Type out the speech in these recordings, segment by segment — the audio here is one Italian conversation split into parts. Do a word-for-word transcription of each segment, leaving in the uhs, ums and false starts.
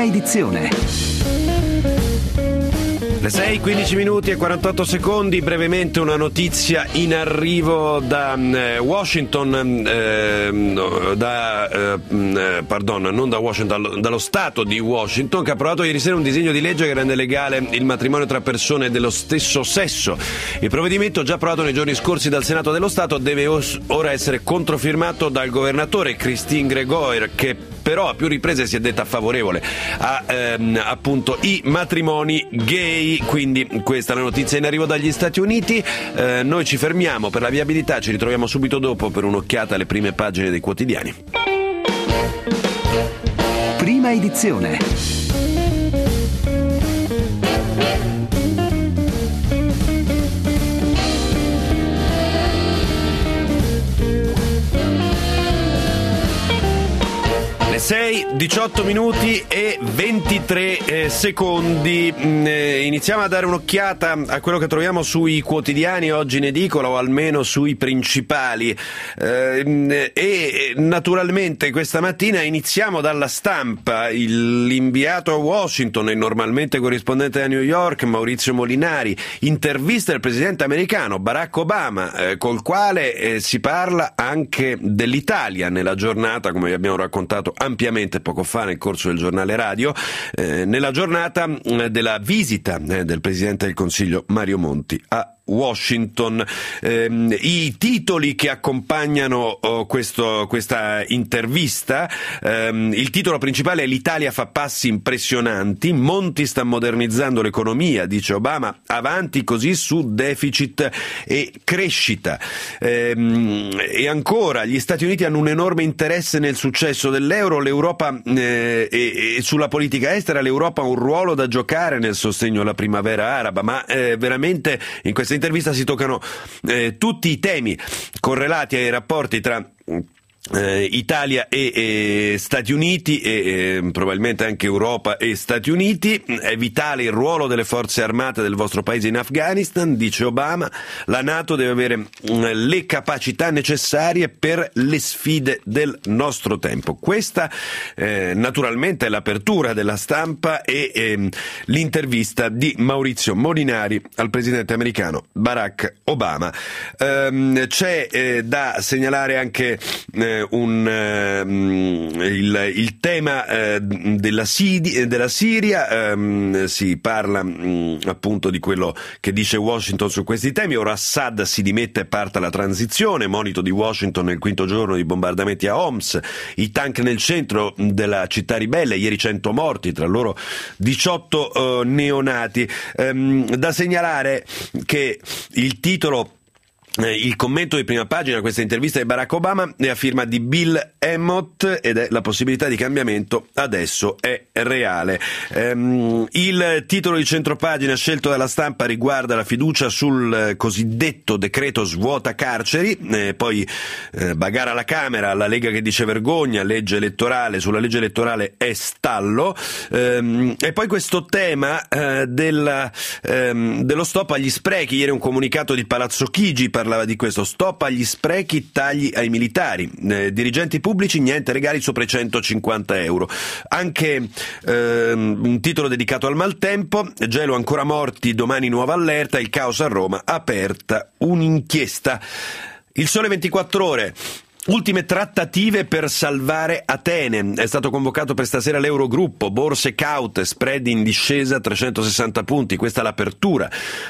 edizione. Le sei, quindici minuti e quarantotto secondi, brevemente una notizia in arrivo da eh, Washington, eh, da, eh, pardon, non da Washington, dallo Stato di Washington, che ha approvato ieri sera un disegno di legge che rende legale il matrimonio tra persone dello stesso sesso. Il provvedimento, già approvato nei giorni scorsi dal Senato dello Stato, deve os- ora essere controfirmato dal governatore Christine Gregoire, che però a più riprese si è detta favorevole a ehm, appunto i matrimoni gay. Quindi questa è la notizia in arrivo dagli Stati Uniti. Eh, noi ci fermiamo per la viabilità, ci ritroviamo subito dopo per un'occhiata alle prime pagine dei quotidiani. Prima edizione. sei, diciotto minuti e ventitré eh, secondi. Mm, eh, iniziamo a dare un'occhiata a quello che troviamo sui quotidiani oggi in edicola, o almeno sui principali. Eh, e naturalmente questa mattina iniziamo dalla Stampa. Il, l'inviato a Washington e normalmente corrispondente a New York, Maurizio Molinari, intervista il presidente americano Barack Obama, eh, col quale eh, si parla anche dell'Italia nella giornata, come vi abbiamo raccontato ampiamente poco fa nel corso del giornale radio, eh, nella giornata eh, della visita eh, del Presidente del Consiglio Mario Monti a Washington. Eh, i titoli che accompagnano oh, questo, questa intervista, ehm, il titolo principale è: l'Italia fa passi impressionanti, Monti sta modernizzando l'economia, dice Obama, avanti così su deficit e crescita. Ehm, e ancora, gli Stati Uniti hanno un enorme interesse nel successo dell'euro, l'Europa eh, e, e sulla politica estera l'Europa ha un ruolo da giocare nel sostegno alla primavera araba, ma eh, veramente in questa intervista si toccano eh, tutti i temi correlati ai rapporti tra Eh, Italia e, e Stati Uniti e, e probabilmente anche Europa e Stati Uniti. È vitale il ruolo delle forze armate del vostro paese in Afghanistan, dice Obama. La NATO deve avere mh, le capacità necessarie per le sfide del nostro tempo. Questa eh, naturalmente è l'apertura della Stampa e eh, l'intervista di Maurizio Molinari al presidente americano Barack Obama. Ehm, c'è eh, da segnalare anche eh, Un, uh, il, il tema uh, della, Sidi, della Siria. Um, si parla um, appunto di quello che dice Washington su questi temi. Ora Assad si dimette e parte la transizione, monito di Washington nel quinto giorno di bombardamenti a Homs, i tank nel centro della città ribelle, ieri cento morti, tra loro diciotto uh, neonati. Um, da segnalare che il titolo Il commento di prima pagina a questa intervista di Barack Obama è a firma di Bill Emmott ed è: la possibilità di cambiamento adesso è reale. Ehm, il titolo di centropagina scelto dalla Stampa riguarda la fiducia sul cosiddetto decreto svuota carceri, eh, poi eh, bagarre alla Camera, la Lega che dice vergogna, legge elettorale, sulla legge elettorale è stallo, ehm, e poi questo tema eh, della, ehm, dello stop agli sprechi. Ieri un comunicato di Palazzo Chigi parlava di questo: stop agli sprechi, tagli ai militari, eh, dirigenti pubblici, niente regali sopra i centocinquanta euro. Anche ehm, un titolo dedicato al maltempo: gelo ancora morti, domani nuova allerta, il caos a Roma, aperta un'inchiesta. Il Sole ventiquattro Ore: ultime trattative per salvare Atene. È stato convocato per stasera l'Eurogruppo, borse caute, spread in discesa trecentosessanta punti, questa è l'apertura.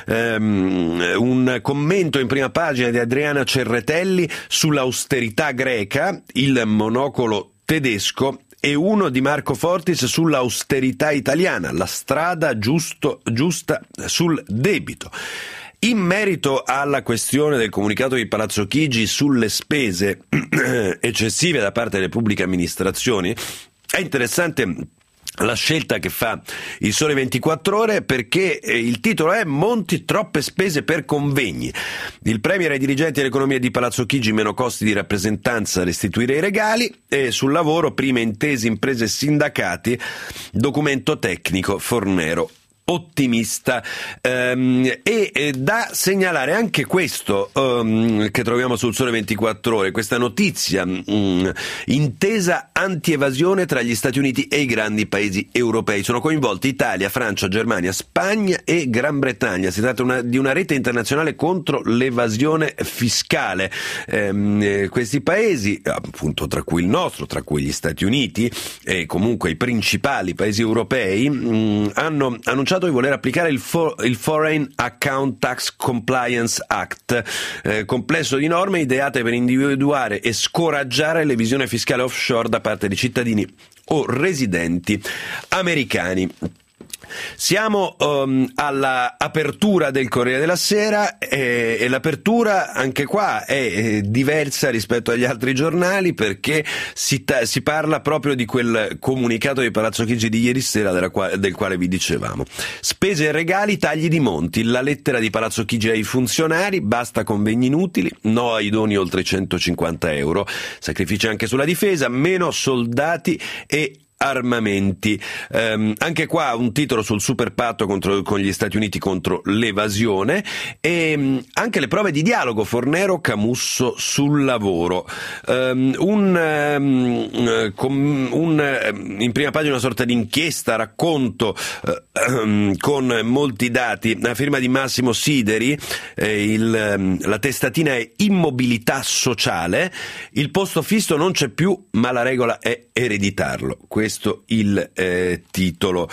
Um, un commento in prima pagina di Adriana Cerretelli sull'austerità greca, il monocolo tedesco, e uno di Marco Fortis sull'austerità italiana, la strada giusto, giusta sul debito. In merito alla questione del comunicato di Palazzo Chigi sulle spese eccessive da parte delle pubbliche amministrazioni, è interessante la scelta che fa il Sole ventiquattro Ore, perché il titolo è: Monti, troppe spese per convegni. Il premier ai dirigenti dell'economia di Palazzo Chigi, meno costi di rappresentanza, restituire i regali. E sul lavoro, prime intese imprese e sindacati, documento tecnico Fornero ottimista ehm, e eh, da segnalare anche questo um, che troviamo sul Sole ventiquattro Ore, questa notizia, um, intesa anti-evasione tra gli Stati Uniti e i grandi paesi europei. Sono coinvolti Italia, Francia, Germania, Spagna e Gran Bretagna. Si tratta una, di una rete internazionale contro l'evasione fiscale. Ehm, eh, questi paesi, appunto tra cui il nostro, tra cui gli Stati Uniti e comunque i principali paesi europei, um, hanno annunciato di voler applicare il, for- il Foreign Account Tax Compliance Act, eh, complesso di norme ideate per individuare e scoraggiare l'evasione fiscale offshore da parte di cittadini o residenti americani. Siamo um, alla apertura del Corriere della Sera e, e l'apertura anche qua è, è diversa rispetto agli altri giornali, perché si, ta- si parla proprio di quel comunicato di Palazzo Chigi di ieri sera della qua- del quale vi dicevamo. Spese e regali, tagli di Monti, la lettera di Palazzo Chigi ai funzionari, basta convegni inutili, no ai doni oltre centocinquanta euro, sacrifici anche sulla difesa, meno soldati e armamenti. Um, anche qua un titolo sul super patto contro, con gli Stati Uniti contro l'evasione e um, anche le prove di dialogo Fornero Camusso sul lavoro. Um, un, um, com, un, in prima pagina una sorta di inchiesta, racconto uh, um, con molti dati, la firma di Massimo Sideri, eh, il, um, la testatina è immobilità sociale, il posto fisso non c'è più ma la regola è ereditarlo. Questo il eh, titolo.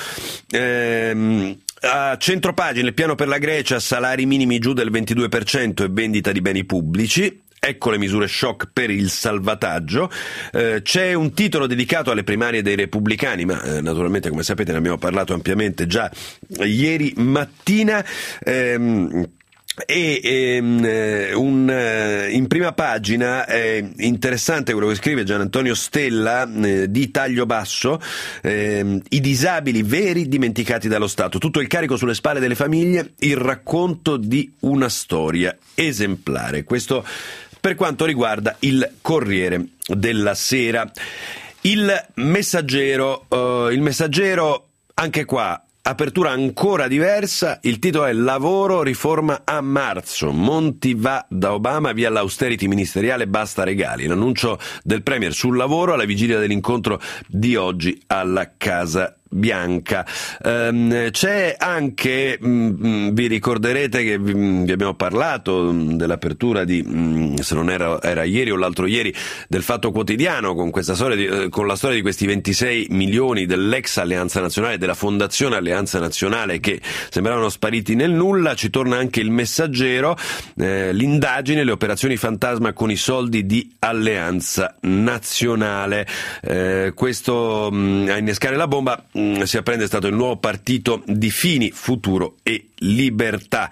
Ehm, a centropagina il piano per la Grecia, salari minimi giù del ventidue per cento e vendita di beni pubblici. Ecco le misure shock per il salvataggio. Eh, c'è un titolo dedicato alle primarie dei repubblicani, ma eh, naturalmente, come sapete, ne abbiamo parlato ampiamente già ieri mattina. Ehm, E ehm, un, eh, in prima pagina è interessante quello che scrive Gian Antonio Stella eh, di Taglio Basso, eh, i disabili veri dimenticati dallo Stato, tutto il carico sulle spalle delle famiglie, il racconto di una storia esemplare. Questo per quanto riguarda il Corriere della Sera. Il Messaggero, eh, il Messaggero anche qua apertura ancora diversa, il titolo è Lavoro, riforma a marzo, Monti va da Obama, via l'austerity ministeriale, basta regali, l'annuncio del Premier sul lavoro alla vigilia dell'incontro di oggi alla Casa Bianca. Um, c'è anche, mh, vi ricorderete che vi, vi abbiamo parlato mh, dell'apertura di, mh, se non era, era ieri o l'altro ieri, del Fatto Quotidiano con questa storia di, eh, con la storia di questi ventisei milioni dell'ex Alleanza Nazionale, della Fondazione Alleanza Nazionale, che sembravano spariti nel nulla. Ci torna anche il Messaggero, eh, l'indagine, le operazioni fantasma con i soldi di Alleanza Nazionale. Eh, questo mh, a innescare la bomba si apprende è stato il nuovo partito di Fini, Futuro e Libertà.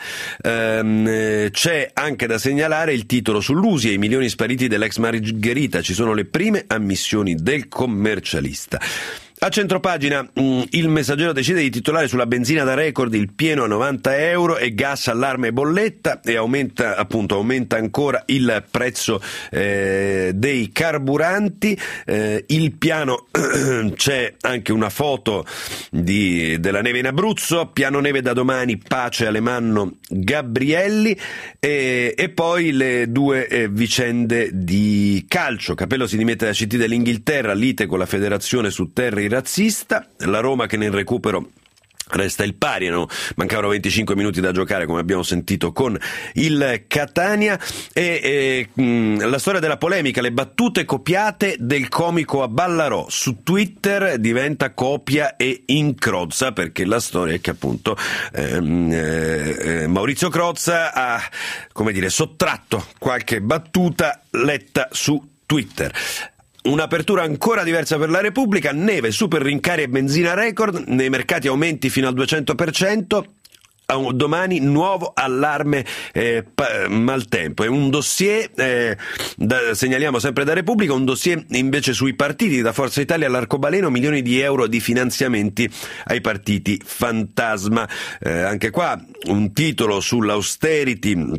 Ehm, c'è anche da segnalare il titolo sull'U S I e i milioni spariti dell'ex Margherita, ci sono le prime ammissioni del commercialista. A centropagina mh, il Messaggero decide di titolare sulla benzina da record, il pieno a novanta euro e gas, allarme e bolletta, e aumenta appunto aumenta ancora il prezzo eh, dei carburanti. Eh, il piano c'è anche una foto di, della neve in Abruzzo, piano neve da domani, pace Alemanno Gabrielli, e, e poi le due eh, vicende di calcio. Capello si dimette da C T dell'Inghilterra, lite con la federazione su Terry razzista, la Roma che nel recupero resta il pari, no? Mancavano venticinque minuti da giocare, come abbiamo sentito con il Catania, e, e mh, la storia della polemica, le battute copiate del comico a Ballarò su Twitter diventa copia e incrozza, perché la storia è che appunto ehm, eh, Maurizio Crozza ha, come dire, sottratto qualche battuta letta su Twitter. Un'apertura ancora diversa per la Repubblica, neve, super rincari e benzina record, nei mercati aumenti fino al duecento per cento, domani nuovo allarme eh, pa- maltempo. È un dossier, eh, da, segnaliamo sempre da Repubblica, un dossier invece sui partiti, da Forza Italia all'Arcobaleno, milioni di euro di finanziamenti ai partiti fantasma. Eh, anche qua un titolo sull'austerity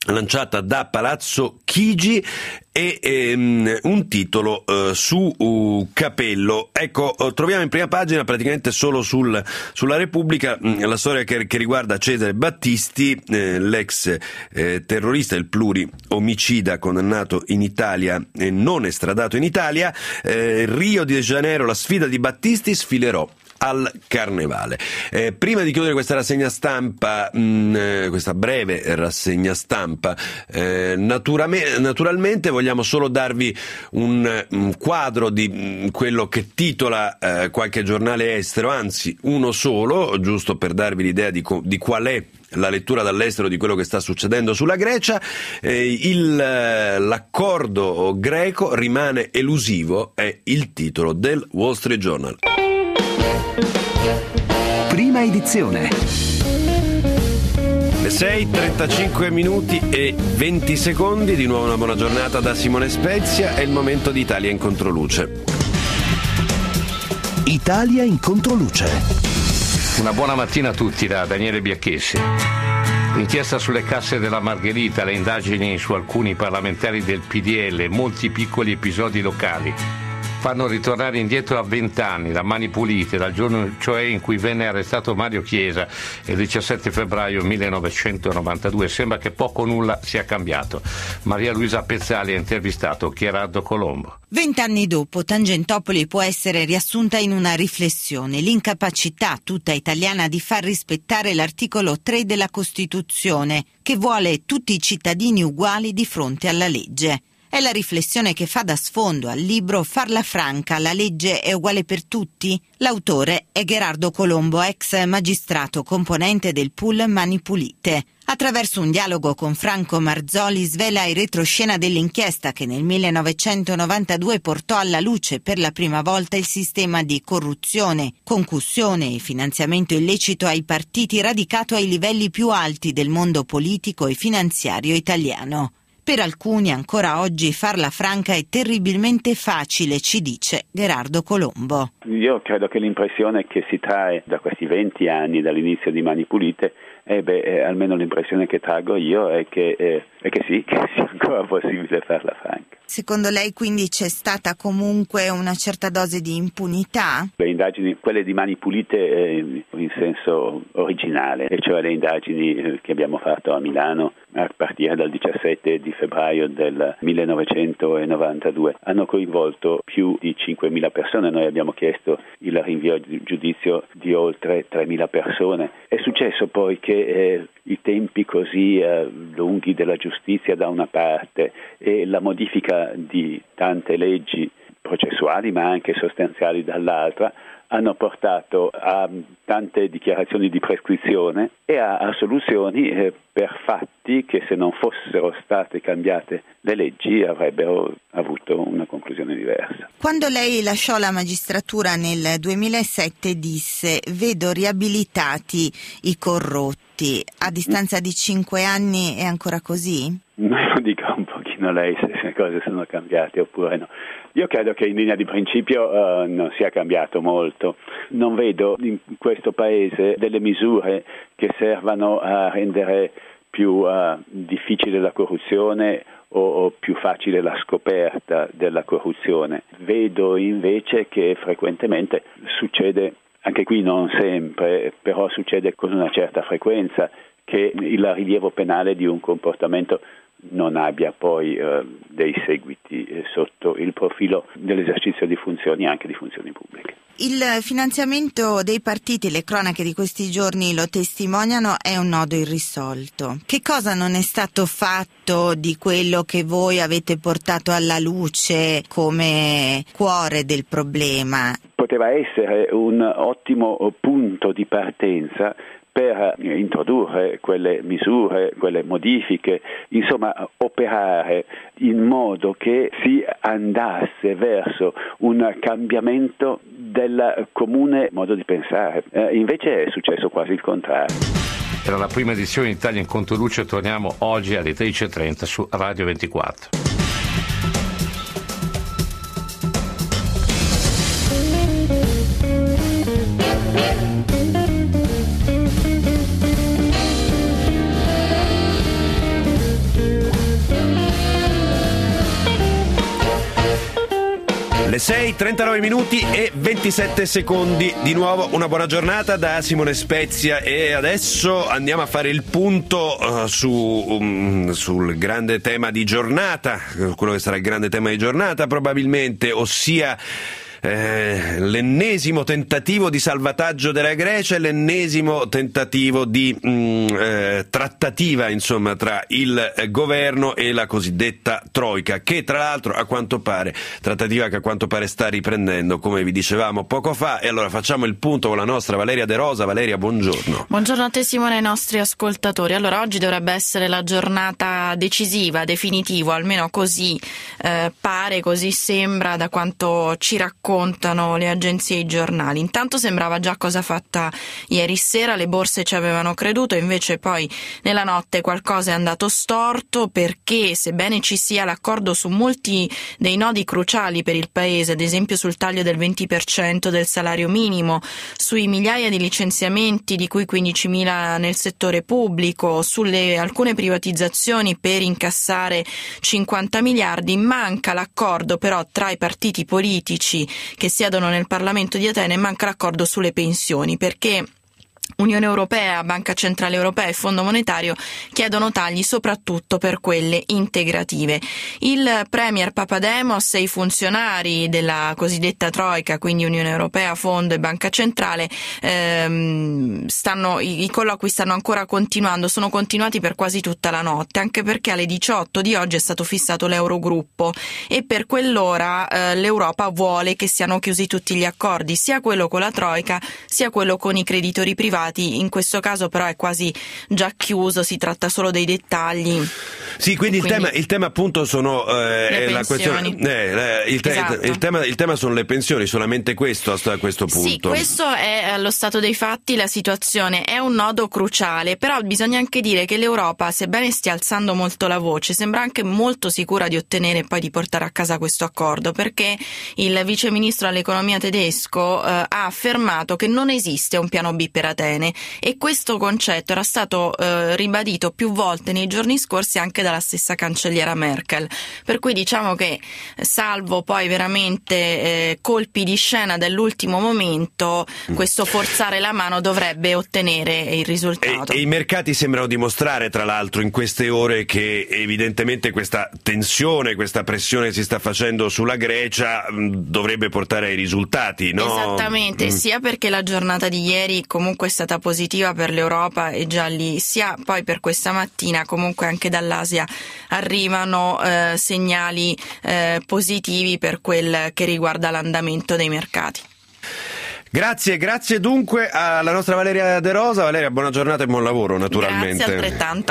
lanciata da Palazzo Chigi e ehm, un titolo eh, su uh, Capello. Ecco, troviamo in prima pagina praticamente solo sul, sulla Repubblica mh, la storia che, che riguarda Cesare Battisti, eh, l'ex eh, terrorista, il pluri-omicida condannato in Italia e non estradato in Italia. eh, Rio de Janeiro, la sfida di Battisti, sfilerò al Carnevale. Eh, prima di chiudere questa rassegna stampa, mh, eh, questa breve rassegna stampa, eh, naturame- naturalmente vogliamo solo darvi un, un quadro di mh, quello che titola eh, qualche giornale estero, anzi uno solo, giusto per darvi l'idea di, co- di qual è la lettura dall'estero di quello che sta succedendo sulla Grecia. Eh, il, l'accordo greco rimane elusivo, è il titolo del Wall Street Journal. Prima edizione. Le sei, trentacinque minuti e venti secondi, di nuovo una buona giornata da Simone Spezia, è il momento di Italia in controluce. Italia in controluce. Una buona mattina a tutti da Daniele Biacchessi. L'inchiesta sulle casse della Margherita, le indagini su alcuni parlamentari del P D L, molti piccoli episodi locali fanno ritornare indietro a vent'anni, da Mani Pulite, dal giorno cioè in cui venne arrestato Mario Chiesa, il diciassette febbraio millenovecentonovantadue. Sembra che poco o nulla sia cambiato. Maria Luisa Pezzali ha intervistato Gerardo Colombo. Vent'anni dopo, Tangentopoli può essere riassunta in una riflessione: l'incapacità tutta italiana di far rispettare l'articolo tre della Costituzione, che vuole tutti i cittadini uguali di fronte alla legge. È la riflessione che fa da sfondo al libro Farla franca, la legge è uguale per tutti? L'autore è Gerardo Colombo, ex magistrato componente del pool Mani Pulite. Attraverso un dialogo con Franco Marzoli svela il retroscena dell'inchiesta che nel millenovecentonovantadue portò alla luce per la prima volta il sistema di corruzione, concussione e finanziamento illecito ai partiti radicato ai livelli più alti del mondo politico e finanziario italiano. Per alcuni ancora oggi farla franca è terribilmente facile, ci dice Gerardo Colombo. Io credo che l'impressione che si trae da questi venti anni, dall'inizio di Mani Pulite, eh beh, eh, almeno l'impressione che traggo io è che, eh, è che sì, che sia ancora possibile farla franca. Secondo lei quindi c'è stata comunque una certa dose di impunità? Le indagini, quelle di Mani Pulite eh, in senso originale, e cioè le indagini eh, che abbiamo fatto a Milano a partire dal diciassette di febbraio del millenovecentonovantadue, hanno coinvolto più di cinquemila persone. Noi abbiamo chiesto il rinvio di giudizio di oltre tremila persone. È successo poi che eh, i tempi così eh, lunghi della giustizia da una parte e la modifica di tante leggi processuali ma anche sostanziali dall'altra hanno portato a tante dichiarazioni di prescrizione e a, a soluzioni eh, per fatti che, se non fossero state cambiate le leggi, avrebbero avuto una conclusione diversa. Quando lei lasciò la magistratura nel duemilasette disse: vedo riabilitati i corrotti. A distanza di cinque anni è ancora così? Me lo dica un pochino lei se le cose sono cambiate oppure no. Io credo che in linea di principio uh, non sia cambiato molto. Non vedo in questo Paese delle misure che servano a rendere più uh, difficile la corruzione o, o più facile la scoperta della corruzione. Vedo invece che frequentemente succede, anche qui non sempre, però succede con una certa frequenza, che il rilievo penale di un comportamento non abbia poi eh, dei seguiti eh, sotto il profilo dell'esercizio di funzioni, anche di funzioni pubbliche. Il finanziamento dei partiti, le cronache di questi giorni lo testimoniano, è un nodo irrisolto. Che cosa non è stato fatto di quello che voi avete portato alla luce come cuore del problema? Poteva essere un ottimo punto di partenza per introdurre quelle misure, quelle modifiche, insomma operare in modo che si andasse verso un cambiamento del comune modo di pensare. Eh, invece è successo quasi il contrario. Era la prima edizione di Italia in Controluce, torniamo oggi alle tredici e trenta su Radio ventiquattro. Le sei, trentanove minuti e ventisette secondi. Di nuovo una buona giornata da Simone Spezia e adesso andiamo a fare il punto uh, su, um, sul grande tema di giornata, quello che sarà il grande tema di giornata probabilmente, ossia Eh, l'ennesimo tentativo di salvataggio della Grecia e l'ennesimo tentativo di mh, eh, trattativa insomma tra il eh, governo e la cosiddetta Troika, che tra l'altro a quanto pare trattativa che a quanto pare sta riprendendo, come vi dicevamo poco fa. E allora facciamo il punto con la nostra Valeria De Rosa. Valeria, buongiorno. Buongiorno a te Simone e ai nostri ascoltatori. Allora, oggi dovrebbe essere la giornata decisiva, definitivo, almeno così eh, pare, così sembra da quanto ci racconta contano le agenzie e i giornali. Intanto sembrava già cosa fatta ieri sera, le borse ci avevano creduto, invece poi nella notte qualcosa è andato storto, perché sebbene ci sia l'accordo su molti dei nodi cruciali per il paese, ad esempio sul taglio del venti per cento del salario minimo, sui migliaia di licenziamenti di cui quindicimila nel settore pubblico, sulle alcune privatizzazioni per incassare cinquanta miliardi, manca l'accordo però tra i partiti politici che siedono nel Parlamento di Atene, manca l'accordo sulle pensioni, perché Unione Europea, Banca Centrale Europea e Fondo Monetario chiedono tagli soprattutto per quelle integrative. Il Premier Papademos e i funzionari della cosiddetta Troika, quindi Unione Europea, Fondo e Banca Centrale, ehm, stanno, i, i colloqui stanno ancora continuando, sono continuati per quasi tutta la notte, anche perché alle diciotto di oggi è stato fissato l'Eurogruppo e per quell'ora eh, l'Europa vuole che siano chiusi tutti gli accordi, sia quello con la Troika sia quello con i creditori privati. In questo caso però è quasi già chiuso, si tratta solo dei dettagli. Sì, quindi, quindi il, tema, il tema appunto sono eh, la questione, eh, il, te, esatto. il, tema, il tema sono le pensioni, solamente questo a questo punto. Sì, questo è allo stato dei fatti, la situazione è un nodo cruciale, però bisogna anche dire che l'Europa, sebbene stia alzando molto la voce, sembra anche molto sicura di ottenere e poi di portare a casa questo accordo, perché il vice ministro all'economia tedesco eh, ha affermato che non esiste un piano B per Atene, e questo concetto era stato eh, ribadito più volte nei giorni scorsi anche dalla stessa cancelliera Merkel, per cui diciamo che salvo poi veramente eh, colpi di scena dell'ultimo momento, questo forzare la mano dovrebbe ottenere il risultato. E, e i mercati sembrano dimostrare tra l'altro in queste ore che evidentemente questa tensione, questa pressione che si sta facendo sulla Grecia mh, dovrebbe portare ai risultati, no? Esattamente, mm. sia perché la giornata di ieri comunque è stata positiva per l'Europa e già lì, sia poi per questa mattina comunque anche dall'Asia arrivano eh, segnali eh, positivi per quel che riguarda l'andamento dei mercati. Grazie, grazie dunque alla nostra Valeria De Rosa. Valeria, buona giornata e buon lavoro naturalmente. Grazie altrettanto.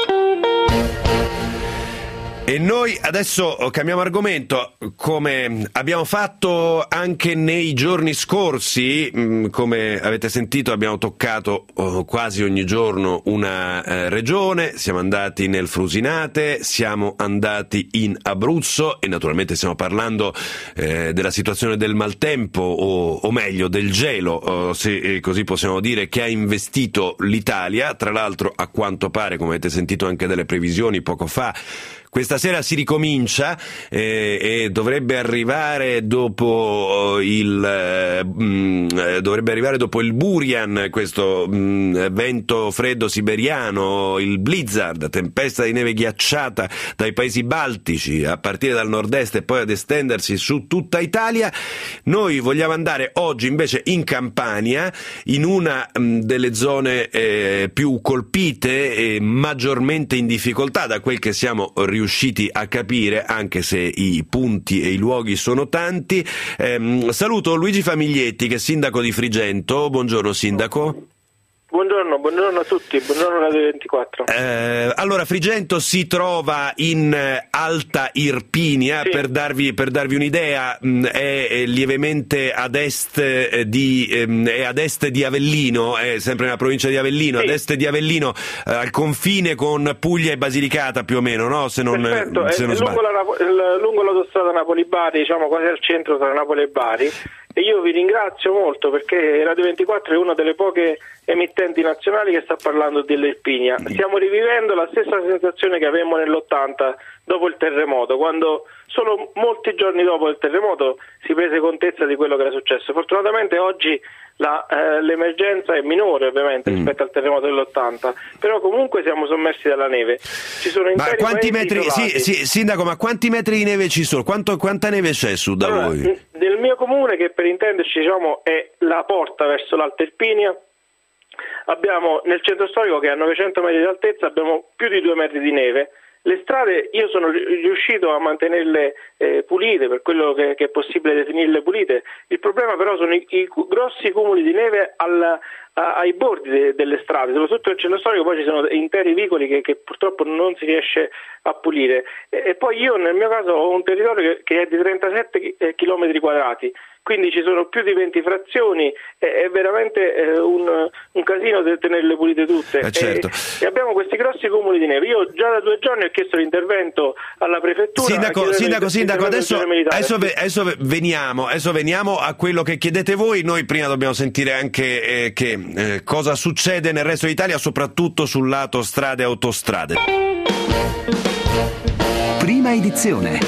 E noi adesso cambiamo argomento, come abbiamo fatto anche nei giorni scorsi, come avete sentito abbiamo toccato quasi ogni giorno una eh, regione, siamo andati nel Frusinate, siamo andati in Abruzzo e naturalmente stiamo parlando eh, della situazione del maltempo o, o meglio del gelo, se così possiamo dire, che ha investito l'Italia. Tra l'altro a quanto pare, come avete sentito anche dalle previsioni poco fa, questa sera si ricomincia eh, e dovrebbe arrivare dopo il eh, mh, dovrebbe arrivare dopo il Burian, questo mh, vento freddo siberiano, il blizzard, tempesta di neve ghiacciata dai paesi baltici a partire dal nord-est e poi ad estendersi su tutta Italia. Noi vogliamo andare oggi invece in Campania, in una mh, delle zone eh, più colpite e maggiormente in difficoltà da quel che siamo riusciti a capire, anche se i punti e i luoghi sono tanti. Eh, saluto Luigi Famiglietti, che è sindaco di Frigento. Buongiorno sindaco. Buongiorno, buongiorno a tutti, buongiorno Radio ventiquattro. Eh, allora, Frigento si trova in Alta Irpinia, sì. per darvi per darvi un'idea, è lievemente ad est di è ad est di Avellino, è sempre nella provincia di Avellino, sì. ad est di Avellino, eh, al confine con Puglia e Basilicata più o meno, no? Se non, Perfetto, se è, non è lungo, la, lungo l'autostrada Napoli-Bari, diciamo quasi al centro tra Napoli e Bari. E io vi ringrazio molto perché Radio ventiquattro è una delle poche emittenti nazionali che sta parlando dell'Irpinia. Stiamo rivivendo la stessa sensazione che avevamo nell'ottanta dopo il terremoto, quando solo molti giorni dopo il terremoto si prese contezza di quello che era successo. Fortunatamente oggi la, eh, l'emergenza è minore ovviamente mm. rispetto al terremoto dell'ottanta, però comunque siamo sommersi dalla neve. Ci sono ma quanti metri, sì, sì, Sindaco, ma quanti metri di neve ci sono? Quanto, quanta neve c'è su da allora, voi? Nel mio comune, che per intenderci diciamo è la porta verso l'Alta Irpinia, abbiamo nel centro storico, che è a novecento metri di altezza, abbiamo più di due metri di neve. Le strade io sono riuscito a mantenerle eh, pulite, per quello che, che è possibile definirle pulite. Il problema però sono i, i grossi cumuli di neve al, a, ai bordi de, delle strade, soprattutto nel centro storico. Poi ci sono interi vicoli che, che purtroppo non si riesce a pulire. E, e poi io nel mio caso ho un territorio che, che è di trentasette chilometri quadrati. Quindi ci sono più di venti frazioni, è, è veramente eh, un, un casino di tenerle pulite tutte. Eh certo. e, e abbiamo questi grossi cumuli di neve. Io già da due giorni ho chiesto l'intervento alla prefettura. Sindaco, sindaco, sindaco adesso, adesso, adesso veniamo, adesso veniamo a quello che chiedete voi. Noi prima dobbiamo sentire anche eh, che, eh, cosa succede nel resto d'Italia, soprattutto sul lato strade e autostrade. Prima edizione.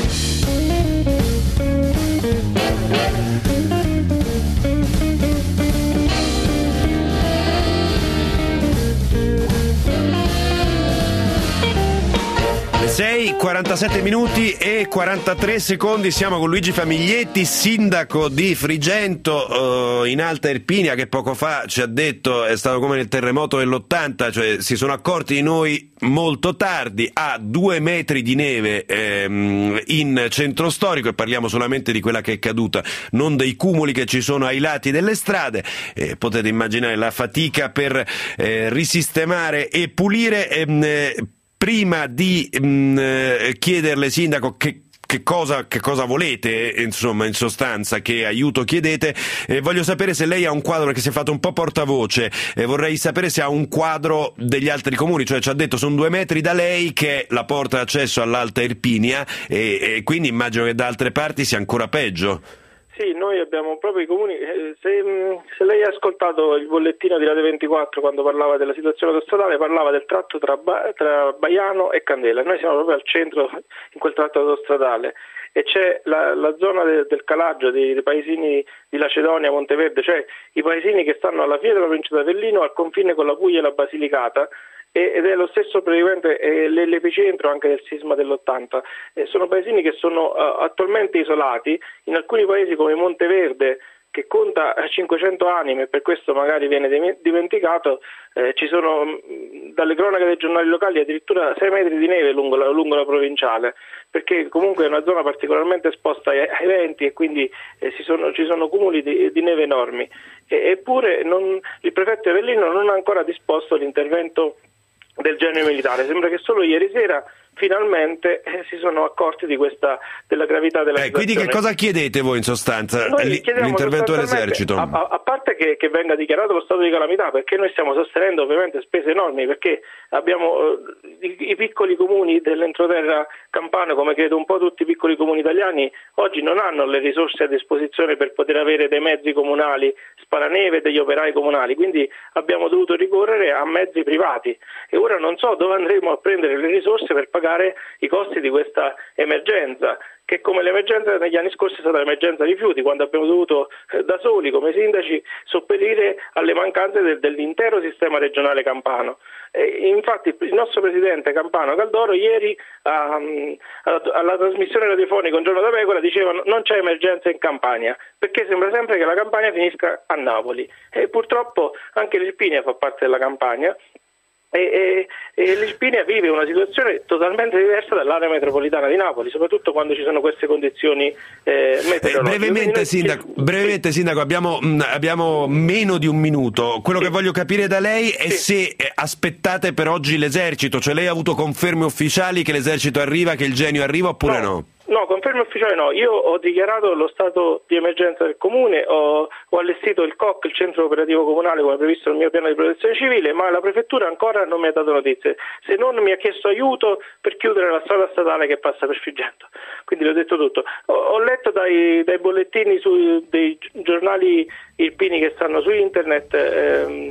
sei, quarantasette minuti e quarantatré secondi, siamo con Luigi Famiglietti, sindaco di Frigento, eh, in Alta Irpinia, che poco fa ci ha detto è stato come nel terremoto dell'ottanta, cioè si sono accorti di noi molto tardi, a due metri di neve ehm, in centro storico, e parliamo solamente di quella che è caduta, non dei cumuli che ci sono ai lati delle strade. Eh, potete immaginare la fatica per eh, risistemare e pulire. Ehm, eh, Prima di mh, chiederle, sindaco, che Che cosa, che cosa volete, insomma, in sostanza, che aiuto chiedete, eh, voglio sapere se lei ha un quadro, perché si è fatto un po' portavoce, eh, vorrei sapere se ha un quadro degli altri comuni, cioè ci ha detto sono due metri da lei, che è la porta d'accesso all'Alta Irpinia, e, e quindi immagino che da altre parti sia ancora peggio. Sì, noi abbiamo proprio i comuni, se, se lei ha ascoltato il bollettino di Radio ventiquattro quando parlava della situazione autostradale, parlava del tratto tra, ba, tra Baiano e Candela. Noi siamo proprio al centro, in quel tratto autostradale, e c'è la, la zona de, del calaggio dei, dei paesini di Lacedonia, Monteverde, cioè i paesini che stanno alla fine della provincia di Avellino, al confine con la Puglia e la Basilicata, ed è lo stesso praticamente eh, l'epicentro anche del sisma dell'ottanta. Eh, sono paesini che sono uh, attualmente isolati. In alcuni paesi come Monteverde, che conta cinquecento anime e per questo magari viene dimenticato, eh, ci sono mh, dalle cronache dei giornali locali addirittura sei metri di neve lungo la, lungo la provinciale, perché comunque è una zona particolarmente esposta ai, ai venti, e quindi eh, si sono, ci sono cumuli di, di neve enormi. E, eppure non, il prefetto Avellino non ha ancora disposto l'intervento del genio militare. Sembra che solo ieri sera finalmente eh, si sono accorti di questa, della gravità della eh, situazione. Quindi che cosa chiedete voi in sostanza? Noi L'intervento dell'esercito? A, a, a parte che, che venga dichiarato lo stato di calamità, perché noi stiamo sostenendo ovviamente spese enormi, perché abbiamo eh, i, i piccoli comuni dell'entroterra campano, come credo un po' tutti i piccoli comuni italiani, oggi non hanno le risorse a disposizione per poter avere dei mezzi comunali, sparaneve e degli operai comunali, quindi abbiamo dovuto ricorrere a mezzi privati, e ora non so dove andremo a prendere le risorse per pagare i costi di questa emergenza, che come l'emergenza negli anni scorsi è stata l'emergenza rifiuti, quando abbiamo dovuto eh, da soli come sindaci sopperire alle mancanze del, dell'intero sistema regionale campano. E infatti il nostro presidente Campano Caldoro ieri um, alla, alla trasmissione radiofonica Un giorno da pecora diceva non c'è emergenza in Campania, perché sembra sempre che la Campania finisca a Napoli, e purtroppo anche l'Irpinia fa parte della Campania. E, e, e l'Irpinia vive una situazione totalmente diversa dall'area metropolitana di Napoli, soprattutto quando ci sono queste condizioni eh, meteorologiche. Eh, brevemente, sindaco, ci... brevemente sindaco abbiamo, mh, abbiamo meno di un minuto. Quello sì. che voglio capire da lei è sì. se eh, aspettate per oggi l'esercito, cioè lei ha avuto conferme ufficiali che l'esercito arriva, che il genio arriva, oppure no? no? No, conferma ufficiale no. Io ho dichiarato lo stato di emergenza del comune, ho, ho allestito il C O C, il centro operativo comunale, come previsto nel mio piano di protezione civile, ma la prefettura ancora non mi ha dato notizie, se non mi ha chiesto aiuto per chiudere la strada statale che passa per Frigento. Quindi l'ho detto tutto. Ho, ho letto dai, dai bollettini su, dei giornali irpini che stanno su internet, ehm,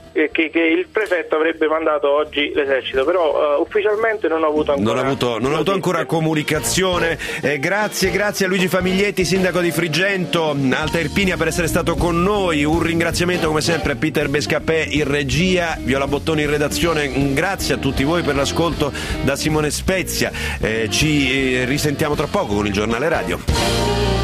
che, che il prefetto avrebbe mandato oggi l'esercito, però uh, ufficialmente non ho avuto ancora non ho avuto, non ho avuto ancora comunicazione. Eh, grazie, grazie a Luigi Famiglietti, sindaco di Frigento, Alta Irpinia, per essere stato con noi. Un ringraziamento come sempre a Peter Bescapè in regia, Viola Bottoni in redazione. Grazie a tutti voi per l'ascolto da Simone Spezia. Eh, ci eh, risentiamo tra poco con il giornale radio.